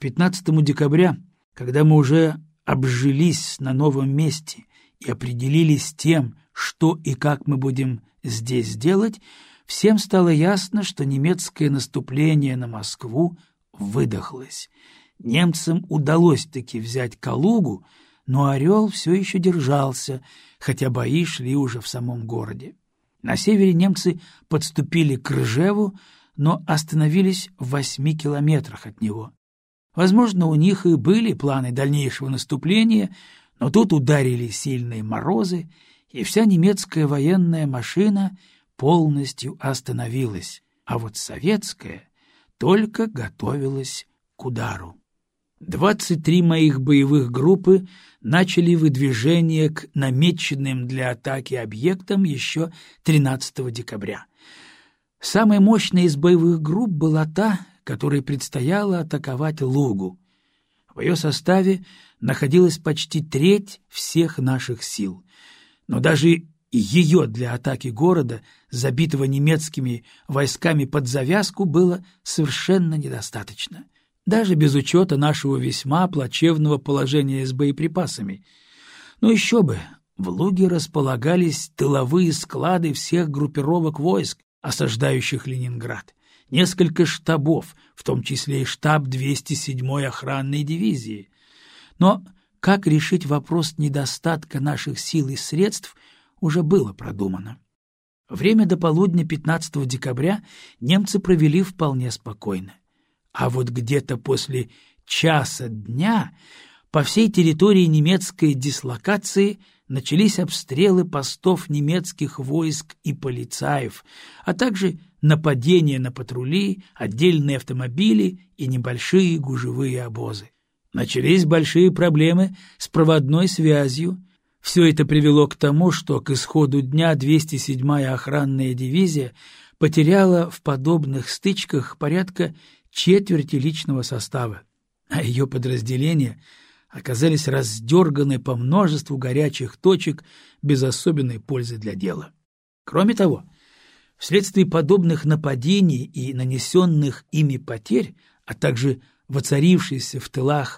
15 декабря, когда мы уже обжились на новом месте и определились с тем, что и как мы будем здесь делать, всем стало ясно, что немецкое наступление на Москву выдохлось. Немцам удалось таки взять Калугу, но Орел все еще держался, хотя бои шли уже в самом городе. На севере немцы подступили к Ржеву, но остановились в 8 километрах от него. Возможно, у них и были планы дальнейшего наступления, но тут ударили сильные морозы, и вся немецкая военная машина полностью остановилась, а вот советская только готовилась к удару. 23 моих боевых группы начали выдвижение к намеченным для атаки объектам еще 13 декабря. Самой мощной из боевых групп была та, которой предстояло атаковать Лугу. В ее составе находилась почти треть всех наших сил. Но даже ее для атаки города, забитого немецкими войсками под завязку, было совершенно недостаточно. Даже без учета нашего весьма плачевного положения с боеприпасами. Но еще бы, в Луге располагались тыловые склады всех группировок войск, осаждающих Ленинград, несколько штабов, в том числе и штаб 207-й охранной дивизии. Но как решить вопрос недостатка наших сил и средств уже было продумано. Время до полудня 15 декабря немцы провели вполне спокойно. А вот где-то после часа дня по всей территории немецкой дислокации начались обстрелы постов немецких войск и полицаев, а также нападения на патрули, отдельные автомобили и небольшие гужевые обозы. Начались большие проблемы с проводной связью. Все это привело к тому, что к исходу дня 207-я охранная дивизия потеряла в подобных стычках порядка четверти личного состава, а ее подразделения оказались раздерганы по множеству горячих точек без особенной пользы для дела. Кроме того, вследствие подобных нападений и нанесенных ими потерь, а также воцарившейся в тылах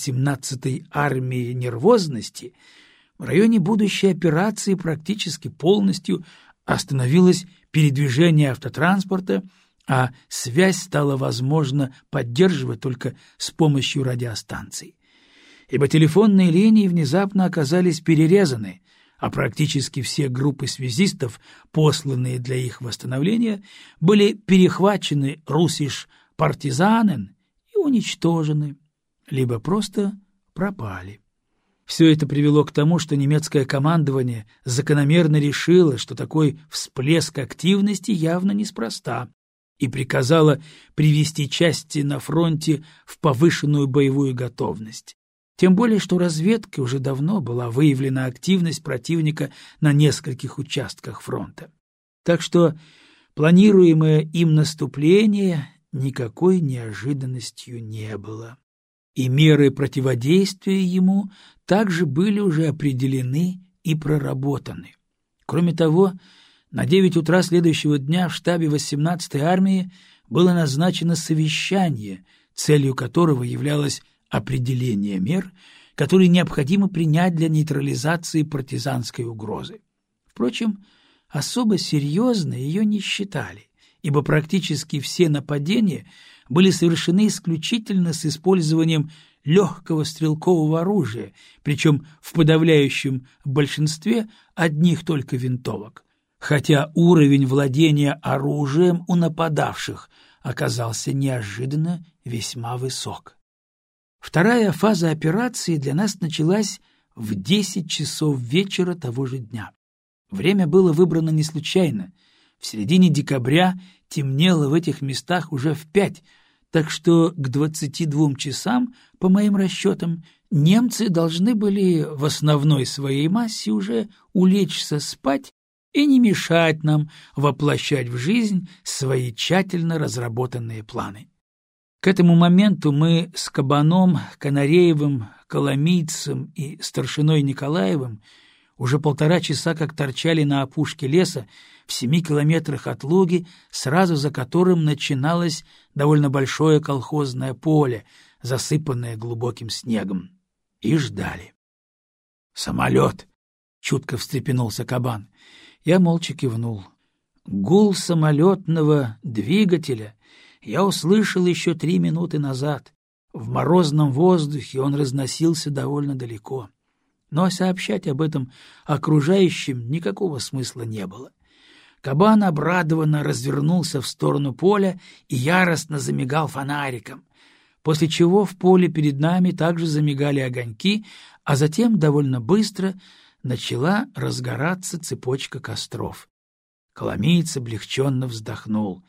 18-й армии нервозности, в районе будущей операции практически полностью остановилось передвижение автотранспорта, а связь стала возможно поддерживать только с помощью радиостанций. Ибо телефонные линии внезапно оказались перерезаны, а практически все группы связистов, посланные для их восстановления, были перехвачены «Руссиш-партизанен» и уничтожены, либо просто пропали. Все это привело к тому, что немецкое командование закономерно решило, что такой всплеск активности явно неспроста, и приказало привести части на фронте в повышенную боевую готовность. Тем более, что разведкой уже давно была выявлена активность противника на нескольких участках фронта. Так что планируемое им наступление никакой неожиданностью не было. И меры противодействия ему также были уже определены и проработаны. Кроме того, на 9 утра следующего дня в штабе 18-й армии было назначено совещание, целью которого являлось определение мер, которые необходимо принять для нейтрализации партизанской угрозы. Впрочем, особо серьезно ее не считали, ибо практически все нападения были совершены исключительно с использованием легкого стрелкового оружия, причем в подавляющем большинстве одних только винтовок. Хотя уровень владения оружием у нападавших оказался неожиданно весьма высок. Вторая фаза операции для нас началась в 10 часов вечера того же дня. Время было выбрано не случайно. В середине декабря темнело в этих местах уже в 5, так что к 22 часам, по моим расчетам, немцы должны были в основной своей массе уже улечься спать и не мешать нам воплощать в жизнь свои тщательно разработанные планы. К этому моменту мы с Кабаном, Канареевым, Коломийцем и старшиной Николаевым уже 1,5 часа как торчали на опушке леса, в 7 километрах от Луги, сразу за которым начиналось довольно большое колхозное поле, засыпанное глубоким снегом. И ждали. «Самолет!» — чутко встрепенулся кабан. Я молча кивнул. Гул самолетного двигателя я услышал еще 3 минуты назад. В морозном воздухе он разносился довольно далеко. Но сообщать об этом окружающим никакого смысла не было. Кабан обрадованно развернулся в сторону поля и яростно замигал фонариком, после чего в поле перед нами также замигали огоньки, а затем довольно быстро начала разгораться цепочка костров. Коломиец облегченно вздохнул.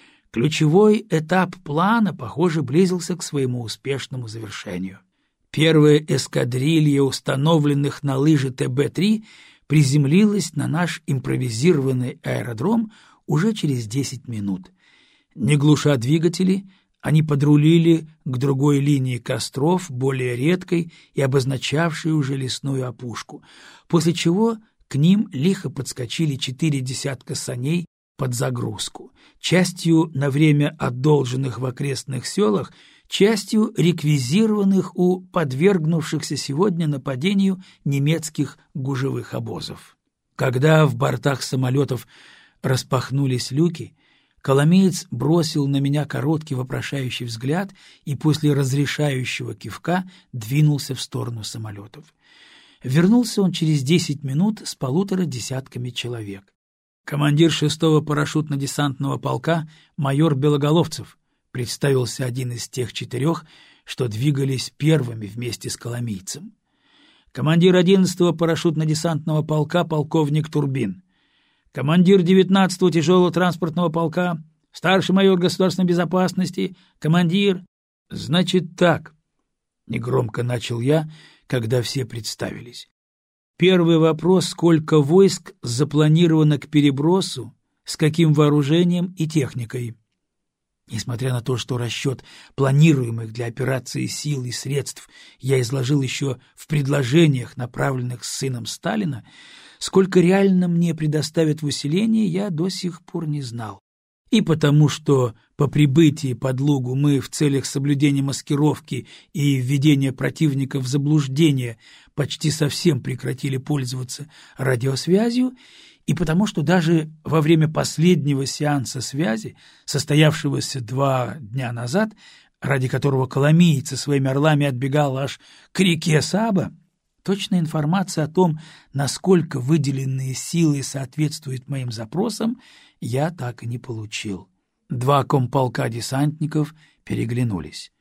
Ключевой этап плана, похоже, близился к своему успешному завершению. Первая эскадрилья установленных на лыжи ТБ-3 приземлилась на наш импровизированный аэродром уже через 10 минут. Не глуша двигатели, они подрулили к другой линии костров, более редкой и обозначавшей уже лесную опушку, после чего к ним лихо подскочили 4 десятка саней под загрузку, частью на время одолженных в окрестных селах, частью реквизированных у подвергнувшихся сегодня нападению немецких гужевых обозов. Когда в бортах самолетов распахнулись люки, Коломеец бросил на меня короткий вопрошающий взгляд и после разрешающего кивка двинулся в сторону самолетов. Вернулся он через 10 минут с 1,5 десятками человек. «Командир 6-го парашютно-десантного полка майор Белоголовцев», представился один из тех 4, что двигались первыми вместе с коломийцем. «Командир 11-го парашютно-десантного полка полковник Турбин. Командир 19-го тяжелого транспортного полка, старший майор государственной безопасности, командир...» «Значит так», — негромко начал я, когда все представились. «Первый вопрос: сколько войск запланировано к перебросу, с каким вооружением и техникой?» Несмотря на то, что расчет планируемых для операции сил и средств я изложил еще в предложениях, направленных сыном Сталина, сколько реально мне предоставят в усилении, я до сих пор не знал. И потому, что по прибытии под Лугу мы в целях соблюдения маскировки и введения противника в заблуждение почти совсем прекратили пользоваться радиосвязью, и потому что даже во время последнего сеанса связи, состоявшегося 2 дня назад, ради которого коломиец со своими орлами отбегал аж к реке Саба, точная информация о том, насколько выделенные силы соответствуют моим запросам, я так и не получил. 2 комполка десантников переглянулись.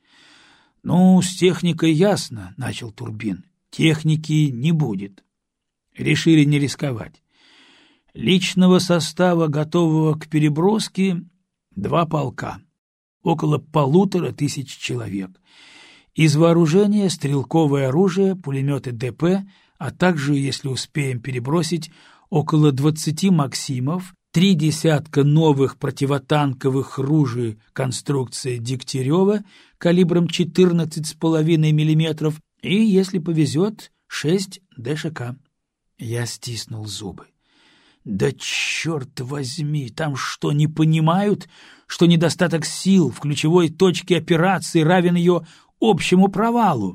— Ну, с техникой ясно, — начал Турбин. — Техники не будет. Решили не рисковать. Личного состава, готового к переброске, 2 полка, около 1500 человек. Из вооружения стрелковое оружие, пулеметы ДП, а также, если успеем перебросить, около 20 «Максимов», 3 десятка новых противотанковых ружей конструкции Дегтярева калибром 14,5 мм и, если повезет, 6 ДШК. Я стиснул зубы. Да черт возьми, там что, не понимают, что недостаток сил в ключевой точке операции равен ее общему провалу?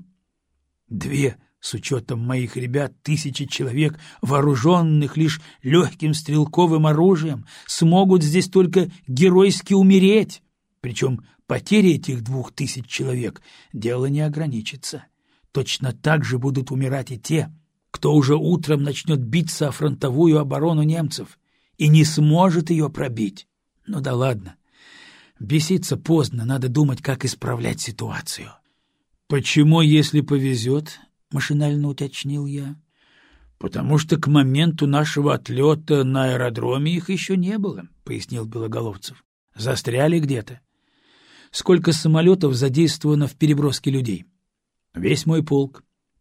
2, с учетом моих ребят, 1000 человек, вооруженных лишь легким стрелковым оружием, смогут здесь только геройски умереть. Причем потери этих 2000 человек дело не ограничится. Точно так же будут умирать и те, кто уже утром начнет биться о фронтовую оборону немцев и не сможет ее пробить. Ну да ладно, беситься поздно, надо думать, как исправлять ситуацию. — Почему, если повезет? — машинально уточнил я. — Потому что к моменту нашего отлета на аэродроме их еще не было, — пояснил Белоголовцев. — Застряли где-то. — Сколько самолетов задействовано в переброске людей? — Весь мой полк.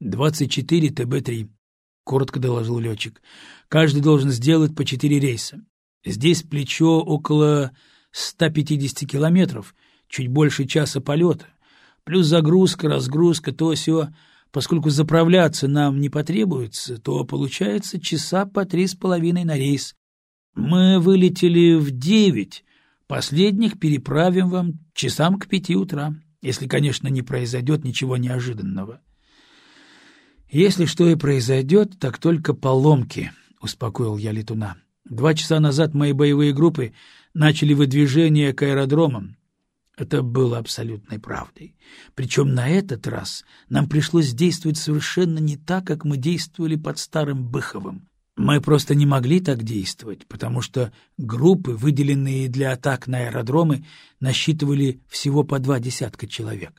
24 ТБ-3. — коротко доложил летчик. — Каждый должен сделать по 4 рейса. Здесь плечо около 150 километров, чуть больше часа полета. Плюс загрузка, разгрузка, то-сё. Поскольку заправляться нам не потребуется, то получается часа по 3,5 на рейс. Мы вылетели в 9, последних переправим вам часам к 5 утра, если, конечно, не произойдет ничего неожиданного. Если что и произойдет, так только поломки, — успокоил я летуна. 2 часа назад мои боевые группы начали выдвижение к аэродромам. Это было абсолютной правдой. Причем на этот раз нам пришлось действовать совершенно не так, как мы действовали под старым Быховым. Мы просто не могли так действовать, потому что группы, выделенные для атак на аэродромы, насчитывали всего по 2 десятка человек.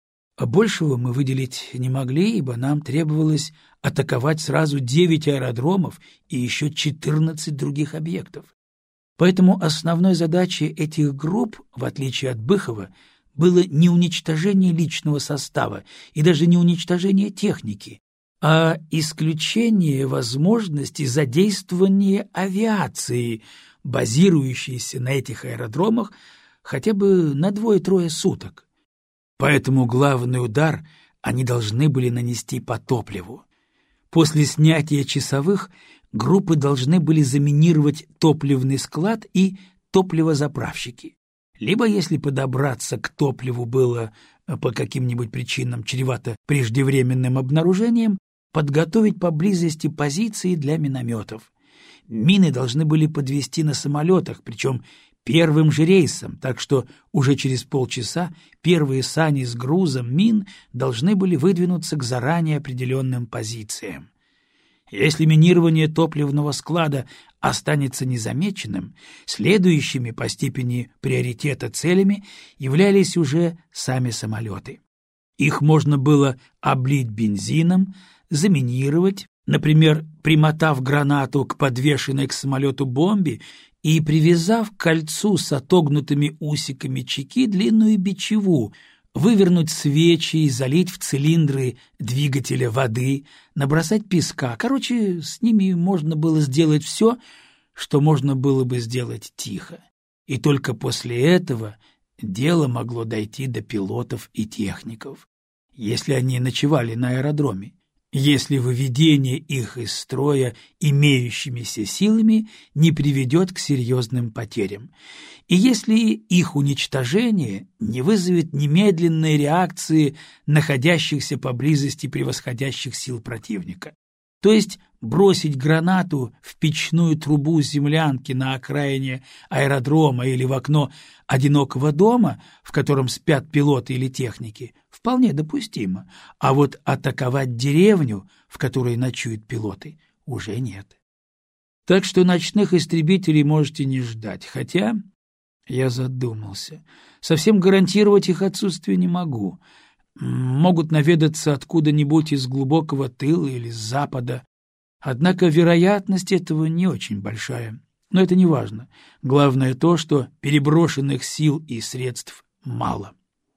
А большего мы выделить не могли, ибо нам требовалось атаковать сразу 9 аэродромов и еще 14 других объектов. Поэтому основной задачей этих групп, в отличие от Быхова, было не уничтожение личного состава и даже не уничтожение техники, а исключение возможности задействования авиации, базирующейся на этих аэродромах хотя бы на 2-3 суток. Поэтому главный удар они должны были нанести по топливу. После снятия часовых группы должны были заминировать топливный склад и топливозаправщики. Либо, если подобраться к топливу было по каким-нибудь причинам чревато преждевременным обнаружением, подготовить поблизости позиции для минометов. Мины должны были подвезти на самолетах, причем первым же рейсом, так что уже через полчаса первые сани с грузом мин должны были выдвинуться к заранее определенным позициям. Если минирование топливного склада останется незамеченным, следующими по степени приоритета целями являлись уже сами самолеты. Их можно было облить бензином, заминировать, например, примотав гранату к подвешенной к самолету бомбе и привязав к кольцу с отогнутыми усиками чеки длинную бичеву, вывернуть свечи и залить в цилиндры двигателя воды, набросать песка. Короче, с ними можно было сделать все, что можно было бы сделать тихо. И только после этого дело могло дойти до пилотов и техников, если они ночевали на аэродроме. Если выведение их из строя имеющимися силами не приведет к серьезным потерям, и если их уничтожение не вызовет немедленной реакции находящихся поблизости превосходящих сил противника. То есть бросить гранату в печную трубу землянки на окраине аэродрома или в окно одинокого дома, в котором спят пилоты или техники, вполне допустимо, а вот атаковать деревню, в которой ночуют пилоты, уже нет. Так что ночных истребителей можете не ждать, хотя, я задумался, совсем гарантировать их отсутствие не могу. Могут наведаться откуда-нибудь из глубокого тыла или с запада. Однако вероятность этого не очень большая. Но это не важно. Главное то, что переброшенных сил и средств мало.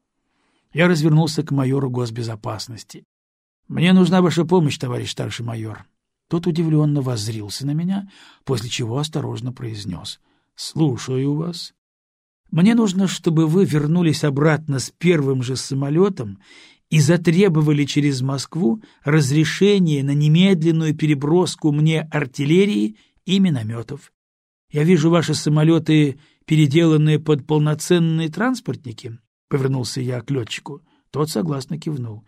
Я развернулся к майору госбезопасности. «Мне нужна ваша помощь, товарищ старший майор». Тот удивленно воззрился на меня, после чего осторожно произнес: «Слушаю вас». Мне нужно, чтобы вы вернулись обратно с первым же самолетом и затребовали через Москву разрешение на немедленную переброску мне артиллерии и минометов. Я вижу ваши самолеты, переделанные под полноценные транспортники, — повернулся я к летчику. Тот согласно кивнул.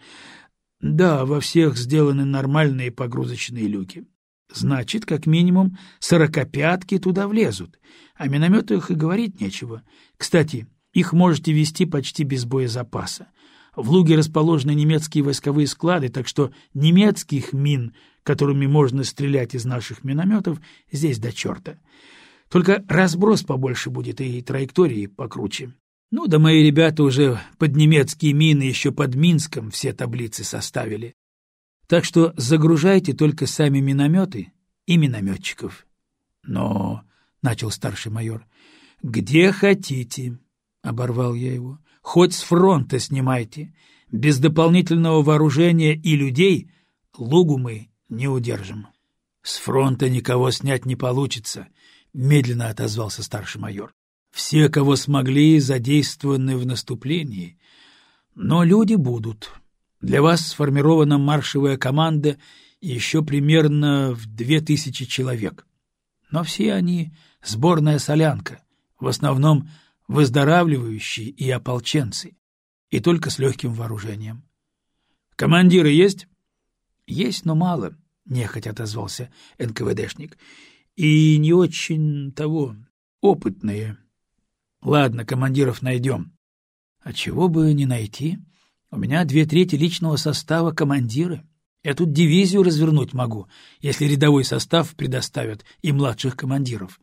Да, во всех сделаны нормальные погрузочные люки. Значит, как минимум 45-ки туда влезут. О минометах и говорить нечего. Кстати, их можете вести почти без боезапаса. В Луге расположены немецкие войсковые склады, так что немецких мин, которыми можно стрелять из наших минометов, здесь до черта. Только разброс побольше будет и траектории покруче. Ну да мои ребята уже под немецкие мины еще под Минском все таблицы составили. Так что загружайте только сами минометы и минометчиков. — Но, — начал старший майор, — где хотите, — оборвал я его, — хоть с фронта снимайте. Без дополнительного вооружения и людей Лугу мы не удержим. — С фронта никого снять не получится, — медленно отозвался старший майор. — Все, кого смогли, задействованы в наступлении. Но люди будут. Для вас сформирована маршевая команда еще примерно в 2000 человек. Но все они сборная солянка, в основном выздоравливающие и ополченцы, и только с легким вооружением. «Командиры есть?» «Есть, но мало», — нехотя отозвался НКВДшник. «И не очень опытные. Ладно, командиров найдем». «А чего бы не найти? У меня 2/3 личного состава командиры. Я тут дивизию развернуть могу, если рядовой состав предоставят и младших командиров.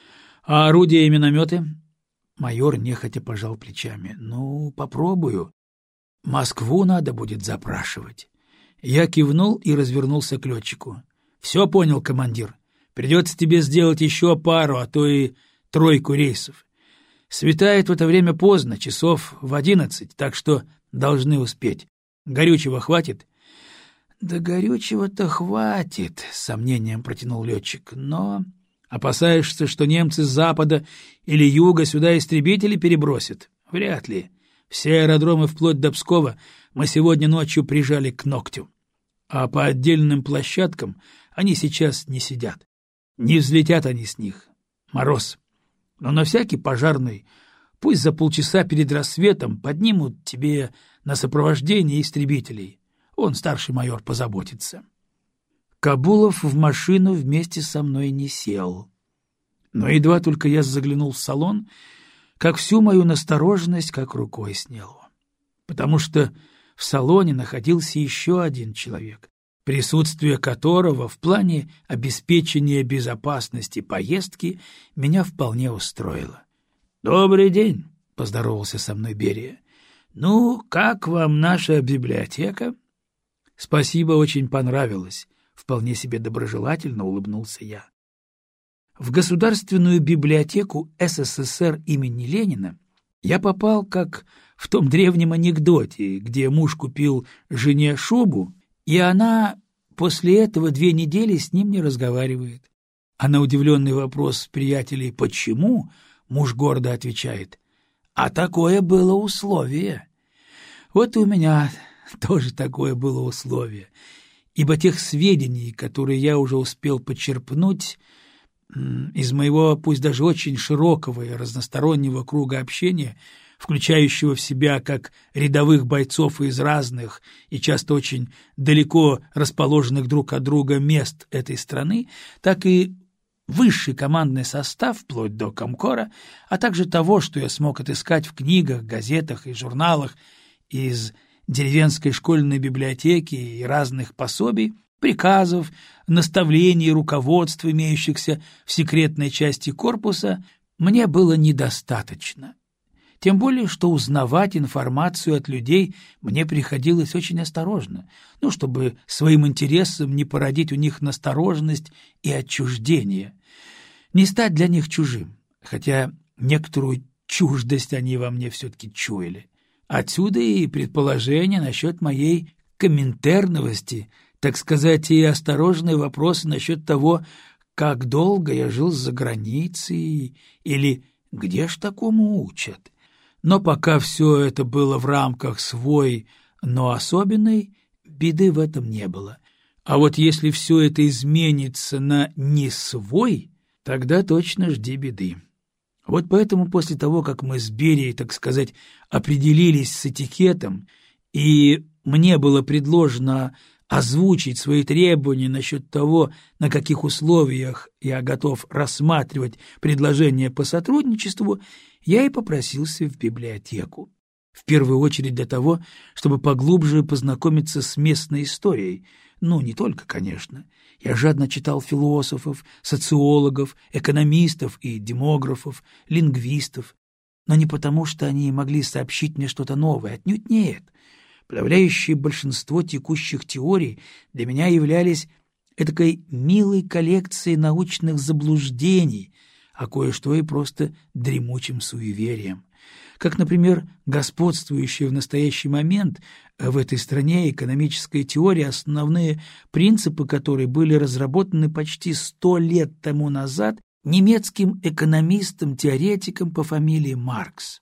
А орудия и минометы?» Майор нехотя пожал плечами. «Ну, попробую. Москву надо будет запрашивать». Я кивнул и развернулся к летчику. «Все понял, командир. Придется тебе сделать еще пару, а то и 3 рейсов. Светает в это время поздно, часов в 11, так что должны успеть. Горючего хватит?» «Да горючего-то хватит», — с сомнением протянул летчик. «Но опасаешься, что немцы с запада или юга сюда истребители перебросят? Вряд ли. Все аэродромы вплоть до Пскова мы сегодня ночью прижали к ногтю. А по отдельным площадкам они сейчас не сидят. Не взлетят они с них. Мороз. Но на всякий пожарный пусть за полчаса перед рассветом поднимут тебе на сопровождение истребителей. Он, старший майор, позаботится». Кабулов в машину вместе со мной не сел. Но едва только я заглянул в салон, как всю мою настороженность как рукой сняло. Потому что в салоне находился еще один человек, присутствие которого в плане обеспечения безопасности поездки меня вполне устроило. «Добрый день», — поздоровался со мной Берия. «Ну, как вам наша библиотека?» «Спасибо, очень понравилось», — вполне себе доброжелательно улыбнулся я. В Государственную библиотеку СССР имени Ленина я попал, как в том древнем анекдоте, где муж купил жене шубу, и она после этого 2 недели с ним не разговаривает. А на удивленный вопрос приятелей «почему?» муж гордо отвечает: «А такое было условие». Вот и у меня тоже такое было условие, ибо тех сведений, которые я уже успел почерпнуть из моего, пусть даже очень широкого и разностороннего круга общения, включающего в себя как рядовых бойцов из разных и часто очень далеко расположенных друг от друга мест этой страны, так и высший командный состав, вплоть до комкора, а также того, что я смог отыскать в книгах, газетах и журналах из деревенской школьной библиотеки и разных пособий, приказов, наставлений, руководств, имеющихся в секретной части корпуса, мне было недостаточно. Тем более, что узнавать информацию от людей мне приходилось очень осторожно, чтобы своим интересом не породить у них настороженность и отчуждение, не стать для них чужим, хотя некоторую чуждость они во мне все-таки чуяли. Отсюда и предположение насчет моей коминтерновости, так сказать, и осторожные вопросы насчет того, как долго я жил за границей или где ж такому учат. Но пока все это было в рамках свой, но особенной, беды в этом не было. А вот если все это изменится на не свой, тогда точно жди беды. Вот поэтому после того, как мы с Берией, так сказать, определились с этикетом, и мне было предложено озвучить свои требования насчет того, на каких условиях я готов рассматривать предложения по сотрудничеству, я и попросился в библиотеку. В первую очередь для того, чтобы поглубже познакомиться с местной историей. Не только, конечно. Я жадно читал философов, социологов, экономистов и демографов, лингвистов. Но не потому, что они могли сообщить мне что-то новое, отнюдь нет. Подавляющее большинство текущих теорий для меня являлись эдакой милой коллекцией научных заблуждений, а кое-что и просто дремучим суеверием. Как, например, господствующая в настоящий момент в этой стране экономическая теория, основные принципы которой были разработаны почти 100 лет тому назад немецким экономистом-теоретиком по фамилии Маркс.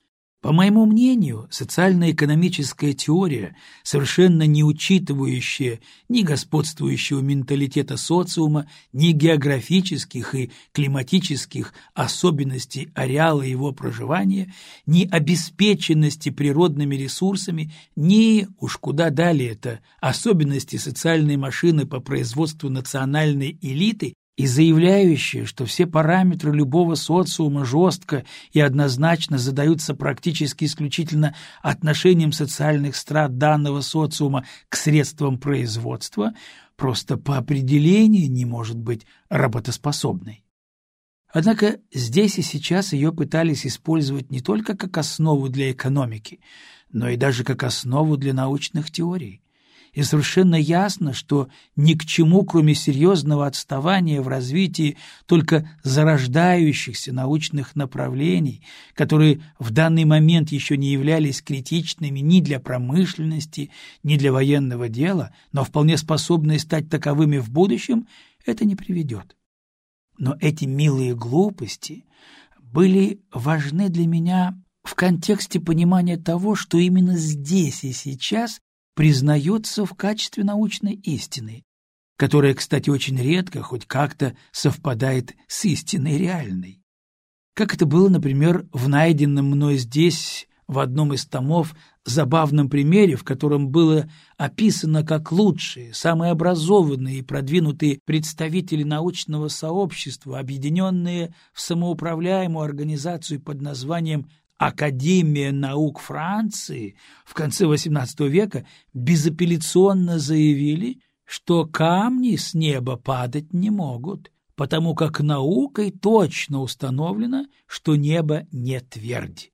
По моему мнению, социально-экономическая теория, совершенно не учитывающая ни господствующего менталитета социума, ни географических и климатических особенностей ареала его проживания, ни обеспеченности природными ресурсами, ни, уж куда далее это, особенности социальной машины по производству национальной элиты, и заявляющая, что все параметры любого социума жестко и однозначно задаются практически исключительно отношением социальных страт данного социума к средствам производства, просто по определению не может быть работоспособной. Однако здесь и сейчас ее пытались использовать не только как основу для экономики, но и даже как основу для научных теорий. И совершенно ясно, что ни к чему, кроме серьезного отставания в развитии только зарождающихся научных направлений, которые в данный момент еще не являлись критичными ни для промышленности, ни для военного дела, но вполне способные стать таковыми в будущем, это не приведет. Но эти милые глупости были важны для меня в контексте понимания того, что именно здесь и сейчас признается в качестве научной истины, которая, кстати, очень редко хоть как-то совпадает с истиной реальной. Как это было, например, в найденном мной здесь, в одном из томов, забавном примере, в котором было описано, как лучшие, самые образованные и продвинутые представители научного сообщества, объединенные в самоуправляемую организацию под названием Академия наук Франции в конце XVIII века безапелляционно заявили, что камни с неба падать не могут, потому как наукой точно установлено, что небо не твердь.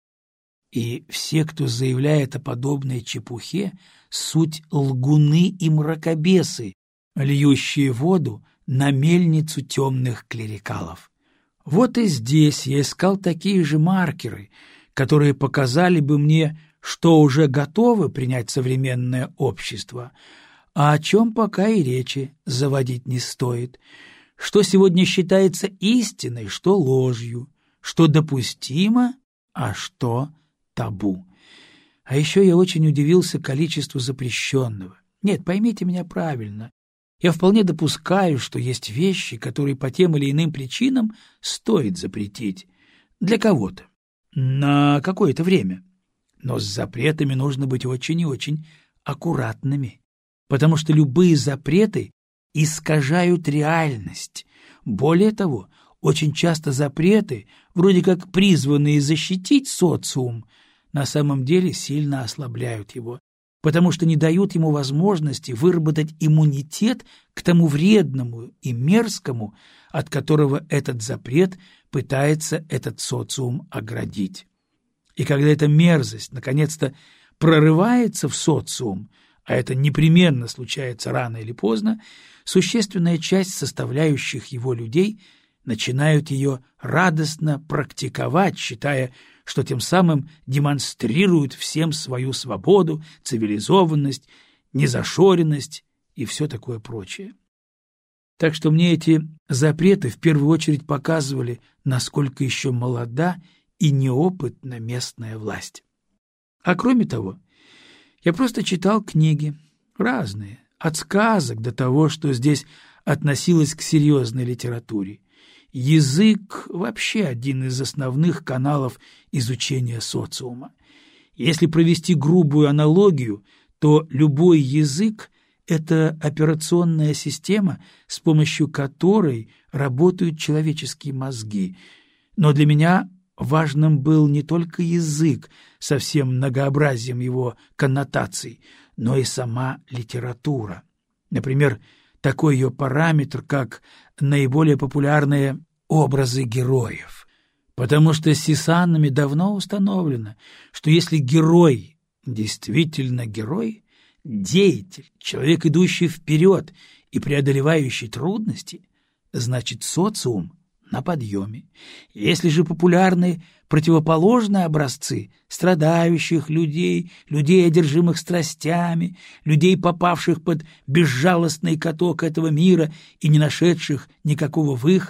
И все, кто заявляет о подобной чепухе, суть лгуны и мракобесы, льющие воду на мельницу темных клерикалов. Вот и здесь я искал такие же маркеры, которые показали бы мне, что уже готовы принять современное общество, а о чем пока и речи заводить не стоит, что сегодня считается истиной, что ложью, что допустимо, а что табу. А еще я очень удивился количеству запрещенного. Нет, поймите меня правильно. Я вполне допускаю, что есть вещи, которые по тем или иным причинам стоит запретить. Для кого-то. На какое-то время. Но с запретами нужно быть очень и очень аккуратными. Потому что любые запреты искажают реальность. Более того, очень часто запреты, вроде как призванные защитить социум, на самом деле сильно ослабляют его, потому что не дают ему возможности выработать иммунитет к тому вредному и мерзкому, от которого этот запрет пытается этот социум оградить. И когда эта мерзость наконец-то прорывается в социум, а это непременно случается рано или поздно, существенная часть составляющих его людей начинают ее радостно практиковать, считая, что тем самым демонстрируют всем свою свободу, цивилизованность, незашоренность и все такое прочее. Так что мне эти запреты в первую очередь показывали, насколько еще молода и неопытна местная власть. А кроме того, я просто читал книги, разные, от сказок до того, что здесь относилось к серьезной литературе. Язык — вообще один из основных каналов изучения социума. Если провести грубую аналогию, то любой язык — это операционная система, с помощью которой работают человеческие мозги. Но для меня важным был не только язык со всем многообразием его коннотаций, но и сама литература. Например, такой ее параметр, как наиболее популярные образы героев. Потому что Сисанами давно установлено, что если герой действительно герой, деятель, человек, идущий вперед и преодолевающий трудности, значит социум на подъеме. Если же популярны противоположные образцы страдающих людей, людей, одержимых страстями, людей, попавших под безжалостный каток этого мира и не нашедших никакого выхода,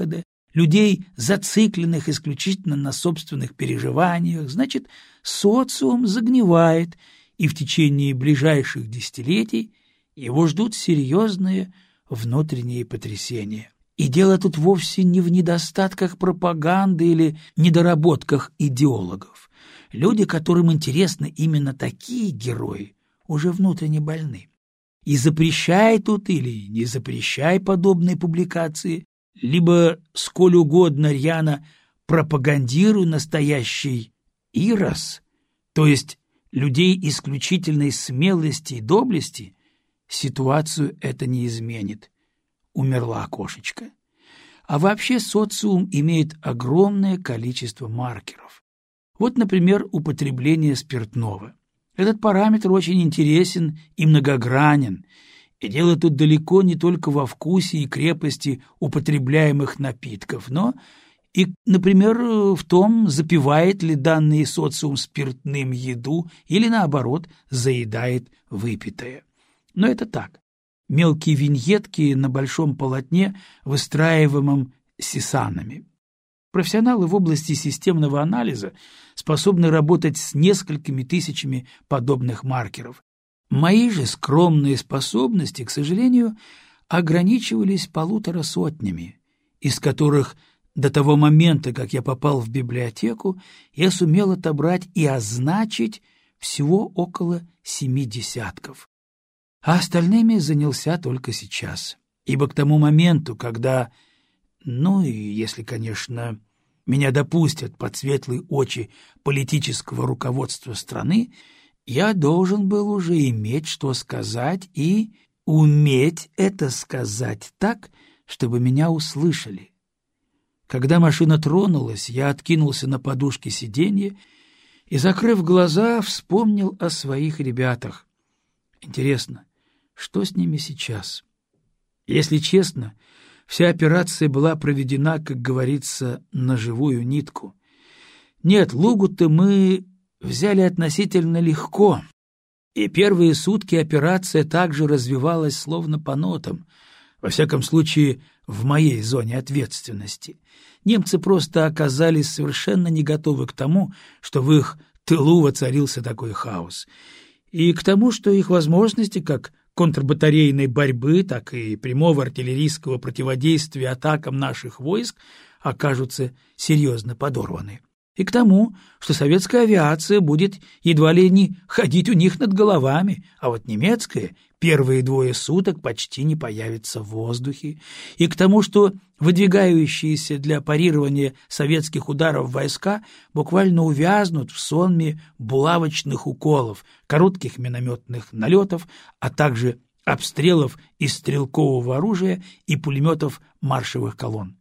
людей, зацикленных исключительно на собственных переживаниях, значит, социум загнивает, и в течение ближайших десятилетий его ждут серьезные внутренние потрясения. И дело тут вовсе не в недостатках пропаганды или недоработках идеологов. Люди, которым интересны именно такие герои, уже внутренне больны. И запрещай тут или не запрещай подобные публикации, либо сколь угодно рьяно пропагандируй настоящий ирос, то есть людей исключительной смелости и доблести, ситуацию это не изменит. Умерла кошечка. А вообще социум имеет огромное количество маркеров. Вот, например, употребление спиртного. Этот параметр очень интересен и многогранен, и дело тут далеко не только во вкусе и крепости употребляемых напитков, но и, например, в том, запивает ли данный социум спиртным еду или, наоборот, заедает выпитое. Но это так. Мелкие виньетки на большом полотне, выстраиваемом сисанами. Профессионалы в области системного анализа способны работать с несколькими тысячами подобных маркеров. Мои же скромные способности, к сожалению, ограничивались 150, из которых до того момента, как я попал в библиотеку, я сумел отобрать и означить всего около 70. А остальными занялся только сейчас, ибо к тому моменту, когда, ну и если, конечно, меня допустят под светлые очи политического руководства страны, я должен был уже иметь что сказать и уметь это сказать так, чтобы меня услышали. Когда машина тронулась, я откинулся на подушке сиденья и, закрыв глаза, вспомнил о своих ребятах. Интересно, что с ними сейчас? Если честно, вся операция была проведена, как говорится, на живую нитку. Нет, Лугу-то мы взяли относительно легко, и первые сутки операция также развивалась словно по нотам, во всяком случае в моей зоне ответственности. Немцы просто оказались совершенно не готовы к тому, что в их тылу воцарился такой хаос, и к тому, что их возможности как контрбатарейной борьбы, так и прямого артиллерийского противодействия атакам наших войск окажутся серьезно подорваны. И к тому, что советская авиация будет едва ли не ходить у них над головами, а вот немецкая первые 2 суток почти не появится в воздухе, и к тому, что выдвигающиеся для парирования советских ударов войска буквально увязнут в сонме булавочных уколов, коротких минометных налетов, а также обстрелов из стрелкового оружия и пулеметов маршевых колонн,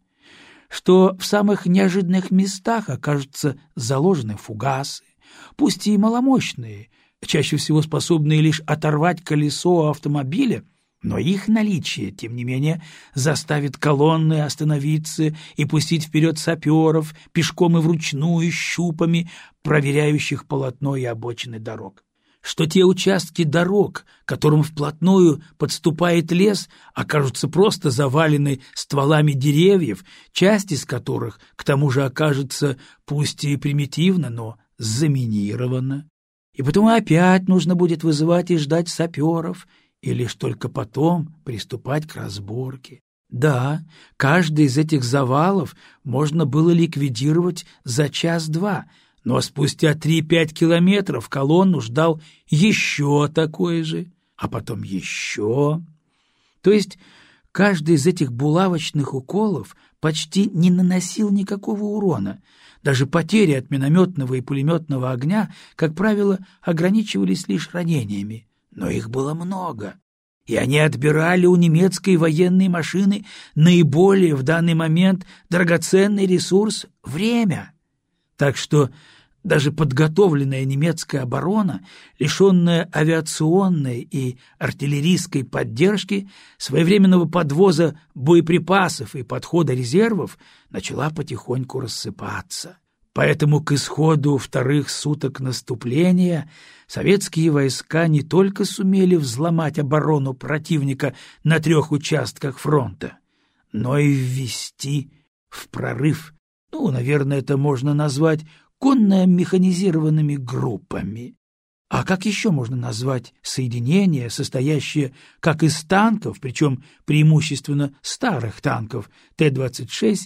что в самых неожиданных местах окажутся заложены фугасы, пусть и маломощные, чаще всего способные лишь оторвать колесо автомобиля, но их наличие, тем не менее, заставит колонны остановиться и пустить вперед саперов, пешком и вручную, щупами, проверяющих полотно и обочины дорог. Что те участки дорог, к которым вплотную подступает лес, окажутся просто завалены стволами деревьев, часть из которых, к тому же, окажется пусть и примитивно, но заминирована. И потому опять нужно будет вызывать и ждать саперов, и лишь только потом приступать к разборке. Да, каждый из этих завалов можно было ликвидировать за 1-2, но спустя 3-5 километров колонну ждал еще такой же, а потом еще. То есть каждый из этих булавочных уколов почти не наносил никакого урона. Даже потери от минометного и пулеметного огня, как правило, ограничивались лишь ранениями. Но их было много, и они отбирали у немецкой военной машины наиболее в данный момент драгоценный ресурс — время. Так что даже подготовленная немецкая оборона, лишенная авиационной и артиллерийской поддержки, своевременного подвоза боеприпасов и подхода резервов, начала потихоньку рассыпаться. Поэтому к исходу 2 суток наступления советские войска не только сумели взломать оборону противника на 3 участках фронта, но и ввести в прорыв. Наверное, это можно назвать конно-механизированными группами. А как еще можно назвать соединение, состоящее как из танков, причем преимущественно старых танков Т-26,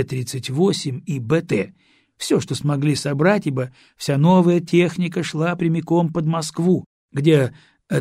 Т-38 и БТ? Все, что смогли собрать, ибо вся новая техника шла прямиком под Москву, где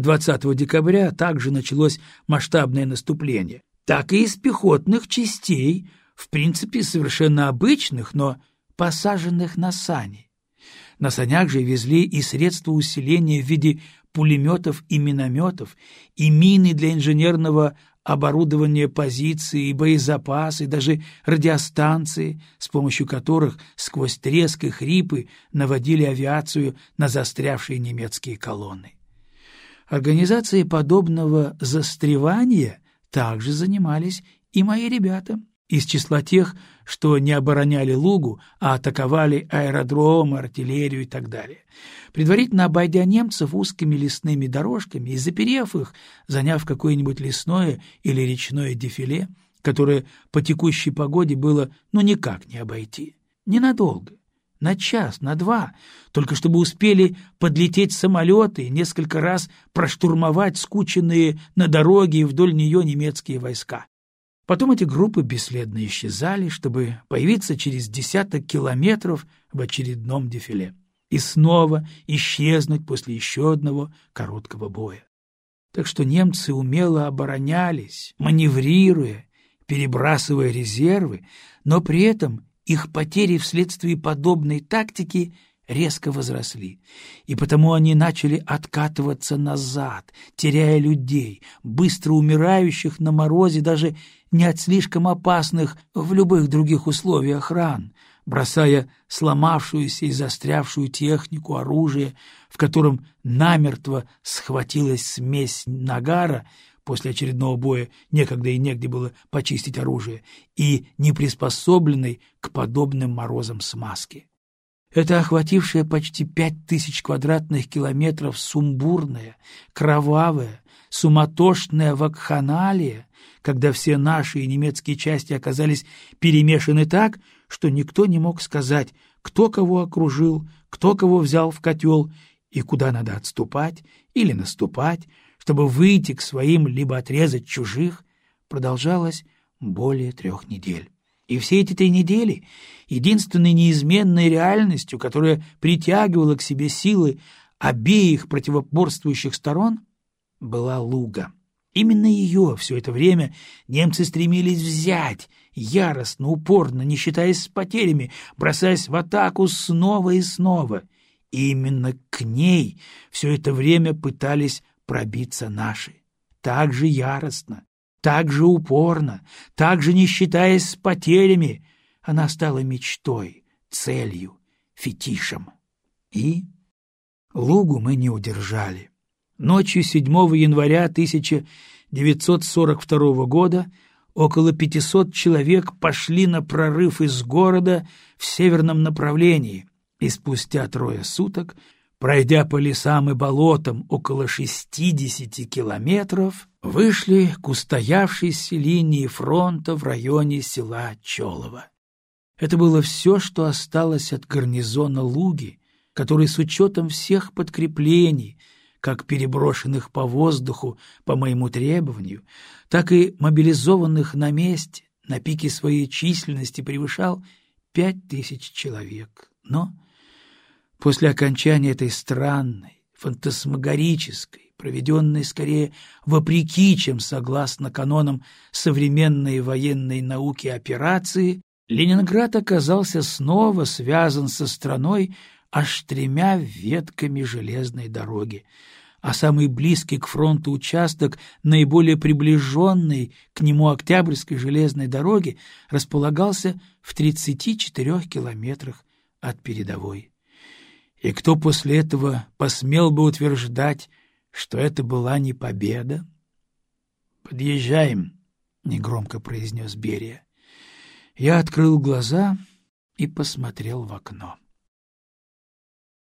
20 декабря также началось масштабное наступление, так и из пехотных частей, в принципе совершенно обычных, но посаженных на сани. На санях же везли и средства усиления в виде пулеметов и минометов, и мины для инженерного оборудования позиций, и боезапасы, и даже радиостанции, с помощью которых сквозь треск и хрипы наводили авиацию на застрявшие немецкие колонны. Организацией подобного застревания также занимались и мои ребята, из числа тех, что не обороняли Лугу, а атаковали аэродромы, артиллерию и так далее. Предварительно обойдя немцев узкими лесными дорожками и заперев их, заняв какое-нибудь лесное или речное дефиле, которое по текущей погоде было никак не обойти. Ненадолго, на час, на два, только чтобы успели подлететь самолеты и несколько раз проштурмовать скученные на дороге и вдоль нее немецкие войска. Потом эти группы бесследно исчезали, чтобы появиться через десяток километров в очередном дефиле и снова исчезнуть после еще одного короткого боя. Так что немцы умело оборонялись, маневрируя, перебрасывая резервы, но при этом их потери вследствие подобной тактики резко возросли, и потому они начали откатываться назад, теряя людей, быстро умирающих на морозе даже не от слишком опасных в любых других условиях ран, бросая сломавшуюся и застрявшую технику, оружие, в котором намертво схватилась смесь нагара, после очередного боя некогда и негде было почистить оружие, и неприспособленной к подобным морозам смазки. Это охватившая почти 5000 квадратных километров сумбурная, кровавая, суматошная вакханалия, когда все наши и немецкие части оказались перемешаны так, что никто не мог сказать, кто кого окружил, кто кого взял в котел и куда надо отступать или наступать, чтобы выйти к своим либо отрезать чужих, продолжалось более 3 недель. И все эти 3 недели единственной неизменной реальностью, которая притягивала к себе силы обеих противоборствующих сторон, была Луга. Именно ее все это время немцы стремились взять, яростно, упорно, не считаясь с потерями, бросаясь в атаку снова и снова. И именно к ней все это время пытались пробиться наши. Так же яростно, так же упорно, так же не считаясь с потерями, она стала мечтой, целью, фетишем. И Лугу мы не удержали. Ночью 7 января 1942 года около 500 человек пошли на прорыв из города в северном направлении, и спустя 3 суток, пройдя по лесам и болотам около 60 километров, вышли к устоявшейся линии фронта в районе села Чолово. Это было все, что осталось от гарнизона Луги, который с учетом всех подкреплений, как переброшенных по воздуху по моему требованию, так и мобилизованных на месте, на пике своей численности превышал 5000 человек. Но после окончания этой странной, фантасмагорической, проведенной скорее вопреки, чем согласно канонам современной военной науки операции, Ленинград оказался снова связан со страной аж 3 ветками железной дороги, а самый близкий к фронту участок, наиболее приближенный к нему Октябрьской железной дороги, располагался в 34 километрах от передовой. И кто после этого посмел бы утверждать, что это была не победа? «Подъезжаем», — негромко произнес Берия. Я открыл глаза и посмотрел в окно.